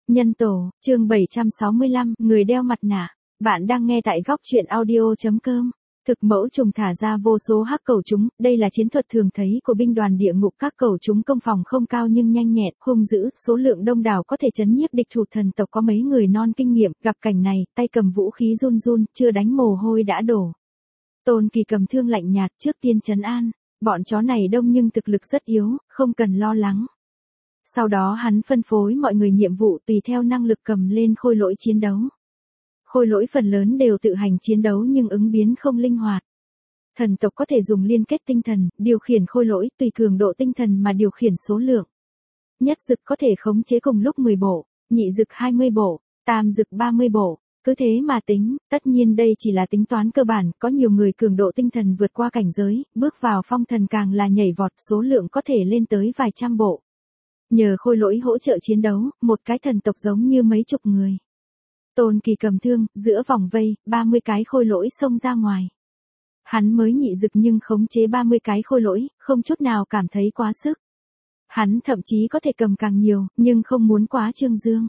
Nhân tổ, chương 765, người đeo mặt nạ. Bạn đang nghe tại góc truyện audio.com. Thực mẫu trùng thả ra vô số hắc cẩu trúng, đây là chiến thuật thường thấy của binh đoàn địa ngục. Các cẩu trúng công phòng không cao nhưng nhanh nhẹn, hung dữ, số lượng đông đảo có thể chấn nhiếp địch thủ. Thần tộc có mấy người non kinh nghiệm, gặp cảnh này, tay cầm vũ khí run run, chưa đánh mồ hôi đã đổ. Tôn Kỳ cầm thương lạnh nhạt, trước tiên trấn an, bọn chó này đông nhưng thực lực rất yếu, không cần lo lắng. Sau đó hắn phân phối mọi người nhiệm vụ tùy theo năng lực cầm lên khôi lỗi chiến đấu. Khôi lỗi phần lớn đều tự hành chiến đấu nhưng ứng biến không linh hoạt. Thần tộc có thể dùng liên kết tinh thần, điều khiển khôi lỗi tùy cường độ tinh thần mà điều khiển số lượng. Nhất dực có thể khống chế cùng lúc 10 bộ, nhị dực 20 bộ, tam dực 30 bộ. Cứ thế mà tính, tất nhiên đây chỉ là tính toán cơ bản, có nhiều người cường độ tinh thần vượt qua cảnh giới, bước vào phong thần càng là nhảy vọt, số lượng có thể lên tới vài trăm bộ. Nhờ khôi lỗi hỗ trợ chiến đấu, một cái thần tộc giống như mấy chục người. Tôn Kỳ cầm thương, giữa vòng vây, 30 cái khôi lỗi xông ra ngoài. Hắn mới nhị dực nhưng khống chế 30 cái khôi lỗi, không chút nào cảm thấy quá sức. Hắn thậm chí có thể cầm càng nhiều, nhưng không muốn quá trương dương.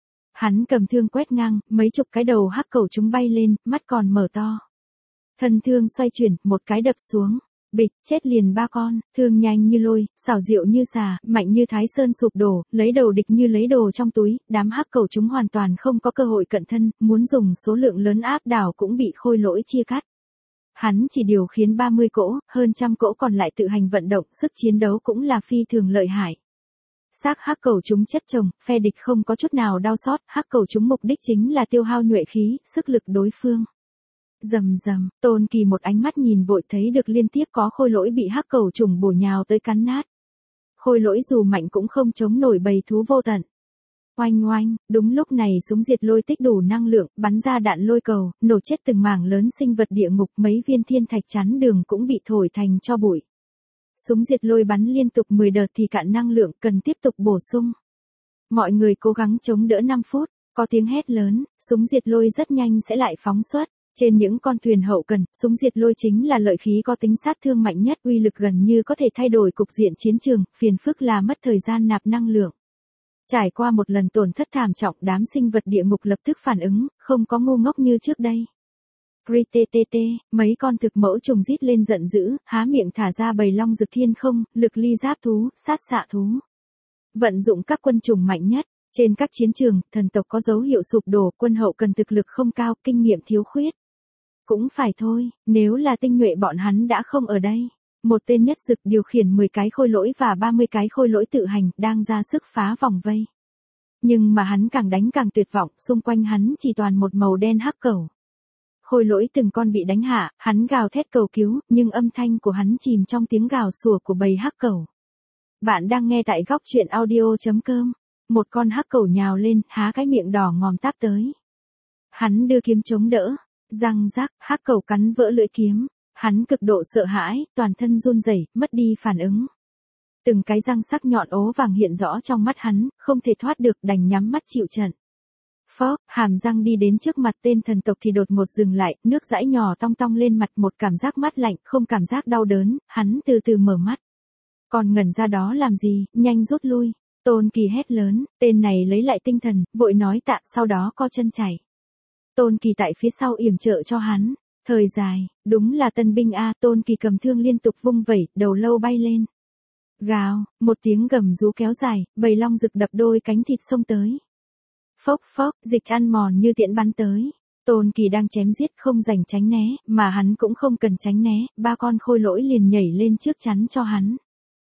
Hắn cầm thương quét ngang, mấy chục cái đầu hắc cẩu chúng bay lên, mắt còn mở to. Thân thương xoay chuyển, một cái đập xuống. Bịch, chết liền 3 con, thương nhanh như lôi, xảo diệu như xà, mạnh như thái sơn sụp đổ, lấy đầu địch như lấy đồ trong túi, đám hắc cẩu chúng hoàn toàn không có cơ hội cận thân, muốn dùng số lượng lớn áp đảo cũng bị khôi lỗi chia cắt. Hắn chỉ điều khiến 30 cỗ, hơn trăm cỗ còn lại tự hành vận động, sức chiến đấu cũng là phi thường lợi hại. Xác hắc cẩu chúng chất chồng, phe địch không có chút nào đau xót, hắc cẩu chúng mục đích chính là tiêu hao nhuệ khí, sức lực đối phương. Rầm rầm, Tôn Kỳ một ánh mắt nhìn vội thấy được liên tiếp có khôi lỗi bị hắc cẩu trùng bổ nhào tới cắn nát. Khôi lỗi dù mạnh cũng không chống nổi bầy thú vô tận. Oanh oanh, đúng lúc này súng diệt lôi tích đủ năng lượng, bắn ra đạn lôi cầu, nổ chết từng mảng lớn sinh vật địa ngục, mấy viên thiên thạch chắn đường cũng bị thổi thành tro bụi. Súng diệt lôi bắn liên tục 10 đợt thì cạn năng lượng, cần tiếp tục bổ sung. Mọi người cố gắng chống đỡ 5 phút, có tiếng hét lớn, súng diệt lôi rất nhanh sẽ lại phóng xuất. Trên những con thuyền hậu cần, súng diệt lôi chính là lợi khí có tính sát thương mạnh nhất, uy lực gần như có thể thay đổi cục diện chiến trường, phiền phức là mất thời gian nạp năng lượng. Trải qua một lần tổn thất thảm trọng, đám sinh vật địa ngục lập tức phản ứng, không có ngu ngốc như trước đây. Rittt, mấy con thực mẫu trùng rít lên giận dữ, há miệng thả ra bầy long rực thiên không, lực ly giáp thú, sát xạ thú. Vận dụng các quân trùng mạnh nhất. Trên các chiến trường, thần tộc có dấu hiệu sụp đổ, quân hậu cần thực lực không cao, kinh nghiệm thiếu khuyết. Cũng phải thôi, nếu là tinh nhuệ bọn hắn đã không ở đây. Một tên nhất dực điều khiển 10 cái khôi lỗi và 30 cái khôi lỗi tự hành, đang ra sức phá vòng vây. Nhưng mà hắn càng đánh càng tuyệt vọng, xung quanh hắn chỉ toàn một màu đen hắc cẩu. Khôi lỗi từng con bị đánh hạ, hắn gào thét cầu cứu, nhưng âm thanh của hắn chìm trong tiếng gào sủa của bầy hắc cẩu. Bạn đang nghe tại góc truyện audio.com. Một con hắc cẩu nhào lên, há cái miệng đỏ ngòm táp tới. Hắn đưa kiếm chống đỡ, răng rắc, hắc cẩu cắn vỡ lưỡi kiếm. Hắn cực độ sợ hãi, toàn thân run rẩy, mất đi phản ứng. Từng cái răng sắc nhọn ố vàng hiện rõ trong mắt hắn, không thể thoát được, đành nhắm mắt chịu trận. Phó, hàm răng đi đến trước mặt tên thần tộc thì đột ngột dừng lại, nước dãi nhỏ tong tong lên mặt, một cảm giác mát lạnh, không cảm giác đau đớn, hắn từ từ mở mắt. Còn ngẩn ra đó làm gì, nhanh rút lui. Tôn Kỳ hét lớn, tên này lấy lại tinh thần, vội nói tạ, sau đó co chân chạy. Tôn Kỳ tại phía sau yểm trợ cho hắn. Thời dài, đúng là tân binh a. Tôn Kỳ cầm thương liên tục vung vẩy, đầu lâu bay lên. Gào, một tiếng gầm rú kéo dài, bầy long rực đập đôi cánh thịt xông tới. Phốc phốc, dịch ăn mòn như tiễn bắn tới. Tôn Kỳ đang chém giết không rảnh tránh né, mà hắn cũng không cần tránh né, 3 con khôi lỗi liền nhảy lên trước chắn cho hắn.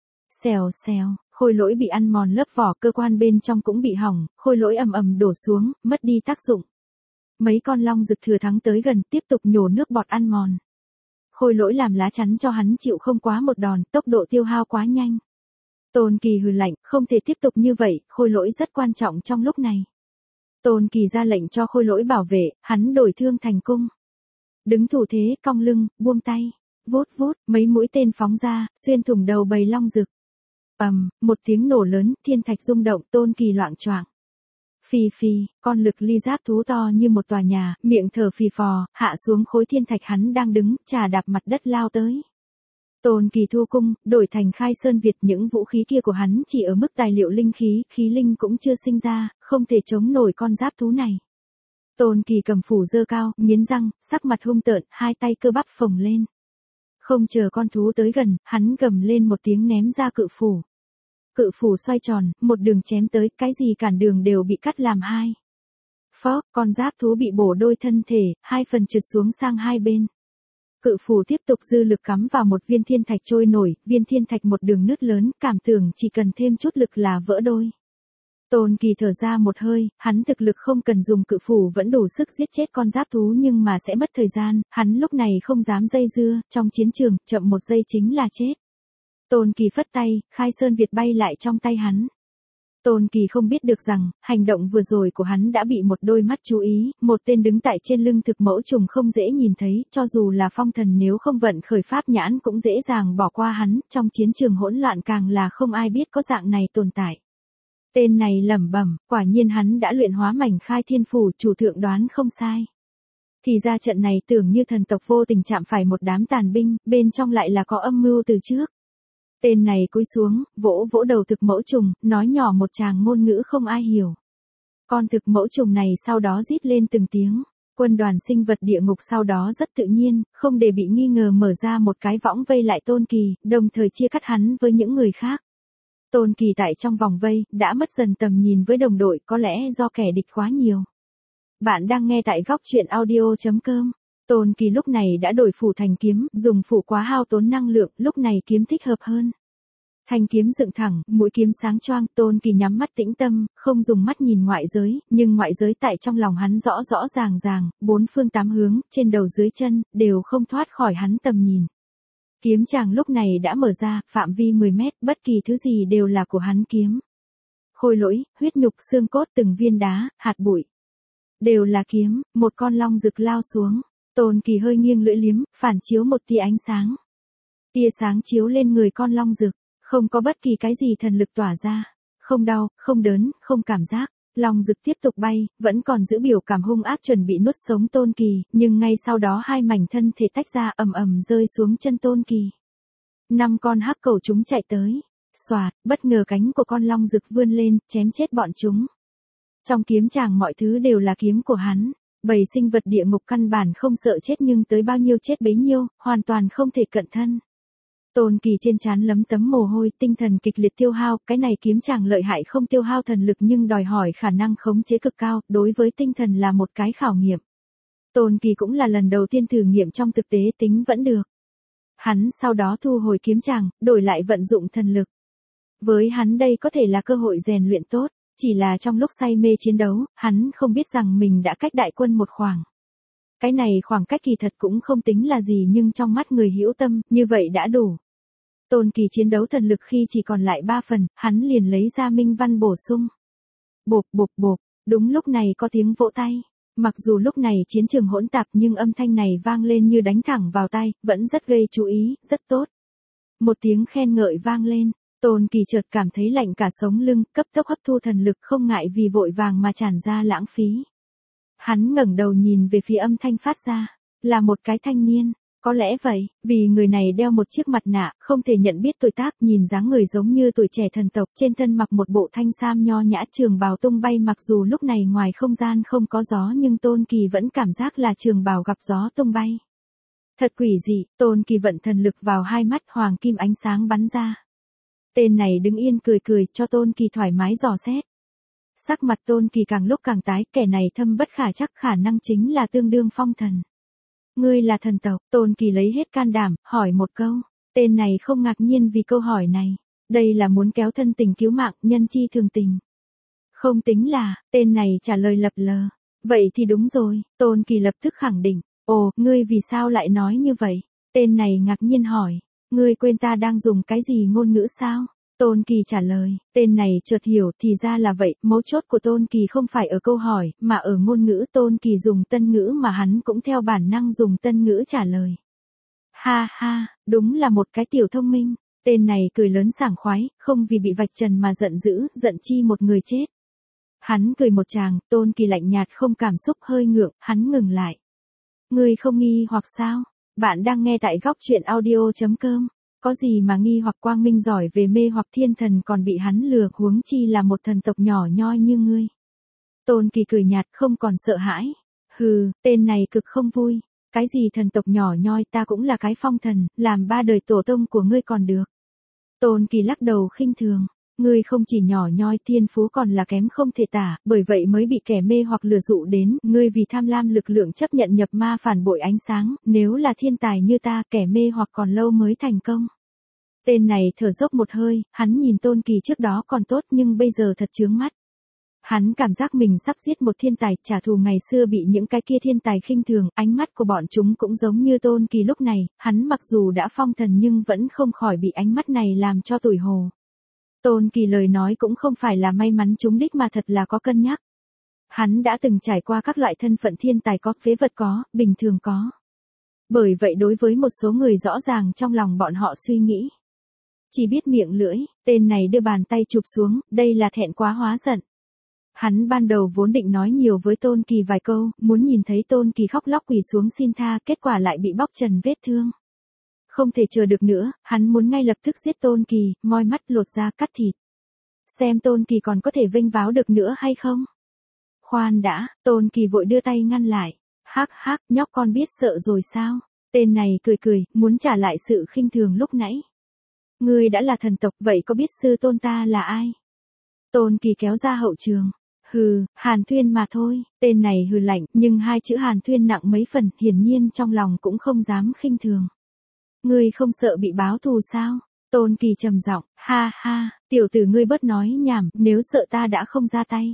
Xèo xèo, khôi lỗi bị ăn mòn lớp vỏ, cơ quan bên trong cũng bị hỏng, khôi lỗi ầm ầm đổ xuống, mất đi tác dụng. Mấy con long rực thừa thắng tới gần, tiếp tục nhổ nước bọt ăn mòn. Khôi lỗi làm lá chắn cho hắn chịu không quá một đòn, tốc độ tiêu hao quá nhanh. Tôn Kỳ hừ lạnh, không thể tiếp tục như vậy, khôi lỗi rất quan trọng trong lúc này. Tôn Kỳ ra lệnh cho khôi lỗi bảo vệ, hắn đổi thương thành cung. Đứng thủ thế, cong lưng, buông tay, vút vút, mấy mũi tên phóng ra, xuyên thủng đầu bầy long rực. Một tiếng nổ lớn, thiên thạch rung động, Tôn Kỳ loạng choạng. Phì phì, con lực ly giáp thú to như một tòa nhà, miệng thở phì phò, hạ xuống khối thiên thạch hắn đang đứng, chà đạp mặt đất lao tới. Tôn Kỳ thu cung, đổi thành Khai Sơn Việt, những vũ khí kia của hắn chỉ ở mức tài liệu linh khí, khí linh cũng chưa sinh ra, không thể chống nổi con giáp thú này. Tôn Kỳ cầm phủ giơ cao, nghiến răng, sắc mặt hung tợn, hai tay cơ bắp phồng lên. Không chờ con thú tới gần, hắn gầm lên một tiếng ném ra cự phủ. Cự phủ xoay tròn, một đường chém tới, cái gì cản đường đều bị cắt làm hai. Phó, con giáp thú bị bổ đôi thân thể, hai phần trượt xuống sang hai bên. Cự phủ tiếp tục dư lực cắm vào một viên thiên thạch trôi nổi, viên thiên thạch một đường nứt lớn, cảm tưởng chỉ cần thêm chút lực là vỡ đôi. Tôn Kỳ thở ra một hơi, hắn thực lực không cần dùng cự phủ vẫn đủ sức giết chết con giáp thú nhưng mà sẽ mất thời gian, hắn lúc này không dám dây dưa, trong chiến trường, chậm một giây chính là chết. Tôn Kỳ phất tay, Khai Sơn Việt bay lại trong tay hắn. Tôn Kỳ không biết được rằng, hành động vừa rồi của hắn đã bị một đôi mắt chú ý, một tên đứng tại trên lưng thực mẫu trùng không dễ nhìn thấy, cho dù là phong thần nếu không vận khởi pháp nhãn cũng dễ dàng bỏ qua hắn, trong chiến trường hỗn loạn càng là không ai biết có dạng này tồn tại. Tên này lẩm bẩm, quả nhiên hắn đã luyện hóa mảnh khai thiên phủ, chủ thượng đoán không sai. Thì ra trận này tưởng như thần tộc vô tình chạm phải một đám tàn binh, bên trong lại là có âm mưu từ trước. Tên này cúi xuống, vỗ vỗ đầu thực mẫu trùng, nói nhỏ một tràng ngôn ngữ không ai hiểu. Con thực mẫu trùng này sau đó rít lên từng tiếng. Quân đoàn sinh vật địa ngục sau đó rất tự nhiên, không để bị nghi ngờ mở ra một cái võng vây lại Tôn Kỳ, đồng thời chia cắt hắn với những người khác. Tôn Kỳ tại trong vòng vây, đã mất dần tầm nhìn với đồng đội, có lẽ do kẻ địch quá nhiều. Bạn đang nghe tại góc truyện audio.com. Tôn Kỳ lúc này đã đổi phủ thành kiếm, dùng phủ quá hao tốn năng lượng, lúc này kiếm thích hợp hơn. Thanh kiếm dựng thẳng, mũi kiếm sáng choang, Tôn Kỳ nhắm mắt tĩnh tâm, không dùng mắt nhìn ngoại giới, nhưng ngoại giới tại trong lòng hắn rõ rõ ràng, bốn phương tám hướng, trên đầu dưới chân, đều không thoát khỏi hắn tầm nhìn. Kiếm chàng lúc này đã mở ra, phạm vi 10 mét, bất kỳ thứ gì đều là của hắn kiếm. Khôi lỗi, huyết nhục, xương cốt, từng viên đá, hạt bụi. Đều là kiếm, một con long rực lao xuống. Tôn Kỳ hơi nghiêng lưỡi liếm, phản chiếu một tia ánh sáng. Tia sáng chiếu lên người con long rực, không có bất kỳ cái gì thần lực tỏa ra. Không đau, không đớn, không cảm giác. Long rực tiếp tục bay, vẫn còn giữ biểu cảm hung ác chuẩn bị nuốt sống Tôn Kỳ, nhưng ngay sau đó hai mảnh thân thể tách ra ầm ầm rơi xuống chân Tôn Kỳ. 5 con hắc cẩu chúng chạy tới. Xoạt, bất ngờ cánh của con long rực vươn lên, chém chết bọn chúng. Trong kiếm chàng mọi thứ đều là kiếm của hắn. Bầy sinh vật địa ngục căn bản không sợ chết nhưng tới bao nhiêu chết bấy nhiêu, hoàn toàn không thể cận thân. Tôn Kỳ trên trán lấm tấm mồ hôi, tinh thần kịch liệt tiêu hao, cái này kiếm chàng lợi hại không tiêu hao thần lực nhưng đòi hỏi khả năng khống chế cực cao, đối với tinh thần là một cái khảo nghiệm. Tôn Kỳ cũng là lần đầu tiên thử nghiệm trong thực tế tính vẫn được. Hắn sau đó thu hồi kiếm chàng, đổi lại vận dụng thần lực. Với hắn đây có thể là cơ hội rèn luyện tốt. Chỉ là trong lúc say mê chiến đấu, hắn không biết rằng mình đã cách đại quân một khoảng. Cái này khoảng cách kỳ thật cũng không tính là gì nhưng trong mắt người hữu tâm, như vậy đã đủ. Tôn Kỳ chiến đấu thần lực khi chỉ còn lại 3 phần, hắn liền lấy ra minh văn bổ sung. Bộp bộp bộp, đúng lúc này có tiếng vỗ tay. Mặc dù lúc này chiến trường hỗn tạp nhưng âm thanh này vang lên như đánh thẳng vào tai, vẫn rất gây chú ý, rất tốt. Một tiếng khen ngợi vang lên. Tôn Kỳ chợt cảm thấy lạnh cả sống lưng, cấp tốc hấp thu thần lực không ngại vì vội vàng mà tràn ra lãng phí. Hắn ngẩng đầu nhìn về phía âm thanh phát ra, là một cái thanh niên, có lẽ vậy, vì người này đeo một chiếc mặt nạ, không thể nhận biết tuổi tác, nhìn dáng người giống như tuổi trẻ thần tộc, trên thân mặc một bộ thanh sam nho nhã trường bào tung bay mặc dù lúc này ngoài không gian không có gió nhưng Tôn Kỳ vẫn cảm giác là trường bào gặp gió tung bay. Thật quỷ dị, Tôn Kỳ vận thần lực vào hai mắt hoàng kim ánh sáng bắn ra. Tên này đứng yên cười cho Tôn Kỳ thoải mái dò xét. Sắc mặt Tôn Kỳ càng lúc càng tái, kẻ này thâm bất khả chắc khả năng chính là tương đương phong thần. Ngươi là thần tộc, Tôn Kỳ lấy hết can đảm, hỏi một câu. Tên này không ngạc nhiên vì câu hỏi này. Đây là muốn kéo thân tình cứu mạng, nhân chi thường tình. Không tính là, tên này trả lời lập lờ. Vậy thì đúng rồi, Tôn Kỳ lập tức khẳng định. Ồ, ngươi vì sao lại nói như vậy? Tên này ngạc nhiên hỏi. Ngươi quên ta đang dùng cái gì ngôn ngữ sao? Tôn Kỳ trả lời, tên này chợt hiểu thì ra là vậy, mấu chốt của Tôn Kỳ không phải ở câu hỏi, mà ở ngôn ngữ Tôn Kỳ dùng tân ngữ mà hắn cũng theo bản năng dùng tân ngữ trả lời. Ha ha, đúng là một cái tiểu thông minh, tên này cười lớn sảng khoái, không vì bị vạch trần mà giận dữ, giận chi một người chết. Hắn cười một tràng, Tôn Kỳ lạnh nhạt không cảm xúc hơi ngượng, hắn ngừng lại. Ngươi không nghi hoặc sao? Bạn đang nghe tại góc truyện audio.com. Có gì mà nghi hoặc quang minh giỏi về mê hoặc thiên thần còn bị hắn lừa, huống chi là một thần tộc nhỏ nhoi như ngươi. Tôn Kỳ cười nhạt không còn sợ hãi. Hừ, tên này cực không vui. Cái gì thần tộc nhỏ nhoi, ta cũng là cái phong thần, làm 3 đời tổ tông của ngươi còn được. Tôn Kỳ lắc đầu khinh thường. Ngươi không chỉ nhỏ nhoi, thiên phú còn là kém không thể tả, bởi vậy mới bị kẻ mê hoặc lừa dụ đến, ngươi vì tham lam lực lượng chấp nhận nhập ma phản bội ánh sáng, nếu là thiên tài như ta, kẻ mê hoặc còn lâu mới thành công. Tên này thở dốc một hơi, hắn nhìn Tôn Kỳ trước đó còn tốt nhưng bây giờ thật chướng mắt. Hắn cảm giác mình sắp giết một thiên tài, trả thù ngày xưa bị những cái kia thiên tài khinh thường, ánh mắt của bọn chúng cũng giống như Tôn Kỳ lúc này, hắn mặc dù đã phong thần nhưng vẫn không khỏi bị ánh mắt này làm cho tủi hồ. Tôn Kỳ lời nói cũng không phải là may mắn trúng đích mà thật là có cân nhắc. Hắn đã từng trải qua các loại thân phận thiên tài có, phế vật có, bình thường có. Bởi vậy đối với một số người rõ ràng trong lòng bọn họ suy nghĩ. Chỉ biết miệng lưỡi, tên này đưa bàn tay chụp xuống, đây là thẹn quá hóa giận. Hắn ban đầu vốn định nói nhiều với Tôn Kỳ vài câu, muốn nhìn thấy Tôn Kỳ khóc lóc quỳ xuống xin tha, kết quả lại bị bóc trần vết thương. Không thể chờ được nữa, hắn muốn ngay lập tức giết Tôn Kỳ, moi mắt lột da cắt thịt. Xem Tôn Kỳ còn có thể vênh váo được nữa hay không? Khoan đã, Tôn Kỳ vội đưa tay ngăn lại. Hắc hắc, nhóc con biết sợ rồi sao? Tên này cười cười, muốn trả lại sự khinh thường lúc nãy. Ngươi đã là thần tộc, vậy có biết sư tôn ta là ai? Tôn Kỳ kéo ra hậu trường. Hừ, Hàn Thuyên mà thôi, tên này hừ lạnh, nhưng 2 chữ Hàn Thuyên nặng mấy phần, hiển nhiên trong lòng cũng không dám khinh thường. Ngươi không sợ bị báo thù sao? Tôn Kỳ trầm giọng, ha ha, tiểu tử ngươi bớt nói nhảm, nếu sợ ta đã không ra tay.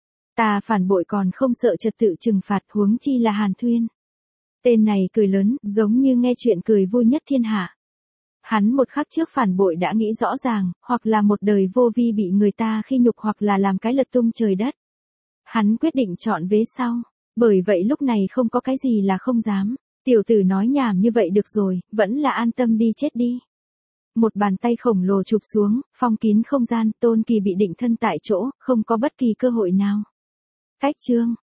Ta phản bội còn không sợ trật tự trừng phạt, huống chi là Hàn Thuyên. Tên này cười lớn, giống như nghe chuyện cười vui nhất thiên hạ. Hắn một khắc trước phản bội đã nghĩ rõ ràng, hoặc là một đời vô vi bị người ta khi nhục hoặc là làm cái lật tung trời đất. Hắn quyết định chọn vế sau, bởi vậy lúc này không có cái gì là không dám. Tiểu tử nói nhảm như vậy được rồi, vẫn là an tâm đi chết đi. Một bàn tay khổng lồ chụp xuống, phong kín không gian, Tôn Kỳ bị định thân tại chỗ, không có bất kỳ cơ hội nào. Cách chương.